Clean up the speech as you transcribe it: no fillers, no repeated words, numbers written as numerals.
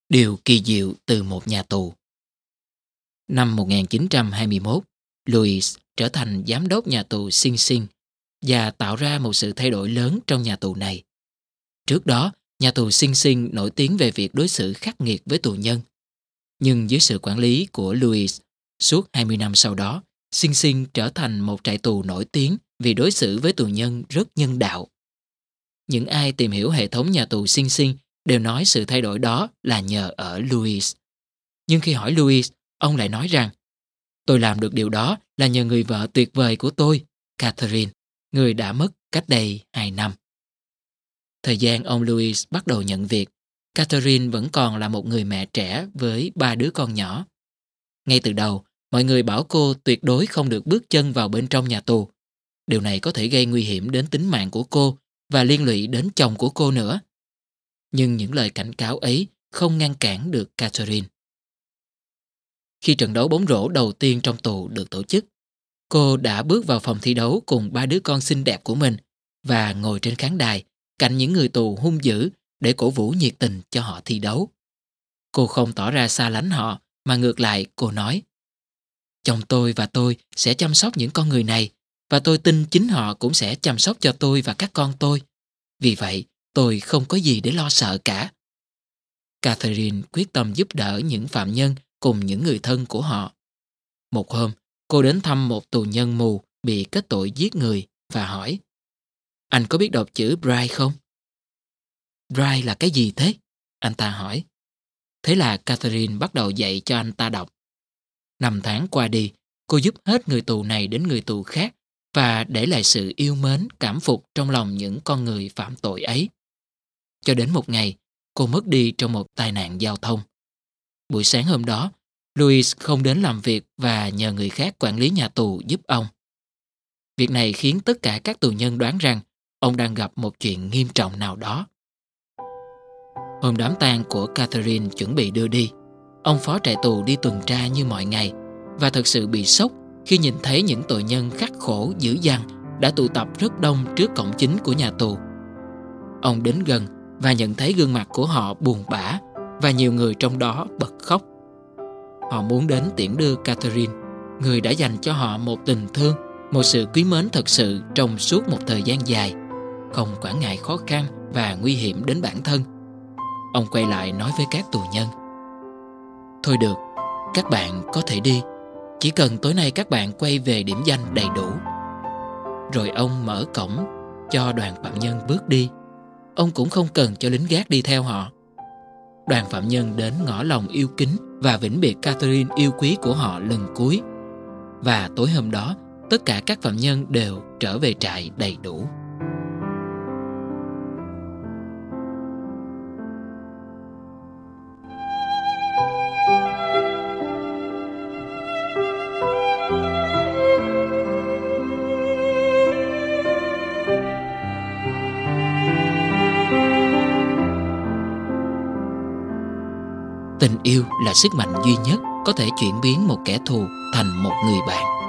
Điều kỳ diệu từ một nhà tù. Năm 1921, Louis trở thành giám đốc nhà tù Sing Sing và tạo ra một sự thay đổi lớn trong nhà tù này. Trước đó, nhà tù Sing Sing nổi tiếng về việc đối xử khắc nghiệt với tù nhân. Nhưng dưới sự quản lý của Louis, suốt 20 năm sau đó, Sing Sing trở thành một trại tù nổi tiếng vì đối xử với tù nhân rất nhân đạo. Những ai tìm hiểu hệ thống nhà tù Sing Sing đều nói sự thay đổi đó là nhờ ở Louis. Nhưng khi hỏi Louis, ông lại nói rằng tôi làm được điều đó là nhờ người vợ tuyệt vời của tôi, Catherine, người đã mất cách đây 2 năm. Thời gian ông Louis bắt đầu nhận việc, Catherine vẫn còn là một người mẹ trẻ với 3 đứa con nhỏ. Ngay từ đầu, mọi người bảo cô tuyệt đối không được bước chân vào bên trong nhà tù. Điều này có thể gây nguy hiểm đến tính mạng của cô và liên lụy đến chồng của cô nữa. Nhưng những lời cảnh cáo ấy không ngăn cản được Catherine. Khi trận đấu bóng rổ đầu tiên trong tù được tổ chức, cô đã bước vào phòng thi đấu cùng 3 đứa con xinh đẹp của mình và ngồi trên khán đài cạnh những người tù hung dữ để cổ vũ nhiệt tình cho họ thi đấu. Cô không tỏ ra xa lánh họ, mà ngược lại cô nói: chồng tôi và tôi sẽ chăm sóc những con người này, và tôi tin chính họ cũng sẽ chăm sóc cho tôi và các con tôi. Vì vậy, tôi không có gì để lo sợ cả. Catherine quyết tâm giúp đỡ những phạm nhân cùng những người thân của họ. Một hôm, cô đến thăm một tù nhân mù bị kết tội giết người và hỏi: anh có biết đọc chữ Braille không? Braille là cái gì thế? Anh ta hỏi. Thế là Catherine bắt đầu dạy cho anh ta đọc. 5 tháng qua đi, cô giúp hết người tù này đến người tù khác và để lại sự yêu mến, cảm phục trong lòng những con người phạm tội ấy. Cho đến một ngày, cô mất đi trong một tai nạn giao thông. Buổi sáng hôm đó, Louis không đến làm việc và nhờ người khác quản lý nhà tù giúp ông. Việc này khiến tất cả các tù nhân đoán rằng ông đang gặp một chuyện nghiêm trọng nào đó. Hôm đám tang của Catherine chuẩn bị đưa đi, ông phó trại tù đi tuần tra như mọi ngày và thật sự bị sốc khi nhìn thấy những tội nhân khắc khổ dữ dằn đã tụ tập rất đông trước cổng chính của nhà tù. Ông đến gần và nhận thấy gương mặt của họ buồn bã và nhiều người trong đó bật khóc. Họ muốn đến tiễn đưa Catherine, người đã dành cho họ một tình thương, một sự quý mến thật sự trong suốt một thời gian dài, không quản ngại khó khăn và nguy hiểm đến bản thân. Ông quay lại nói với các tù nhân: thôi được, các bạn có thể đi, chỉ cần tối nay các bạn quay về điểm danh đầy đủ. Rồi ông mở cổng cho đoàn phạm nhân bước đi. Ông cũng không cần cho lính gác đi theo họ. Đoàn phạm nhân đến ngỏ lòng yêu kính và vĩnh biệt Catherine yêu quý của họ lần cuối. Và tối hôm đó, tất cả các phạm nhân đều trở về trại đầy đủ. Tình yêu là sức mạnh duy nhất có thể chuyển biến một kẻ thù thành một người bạn.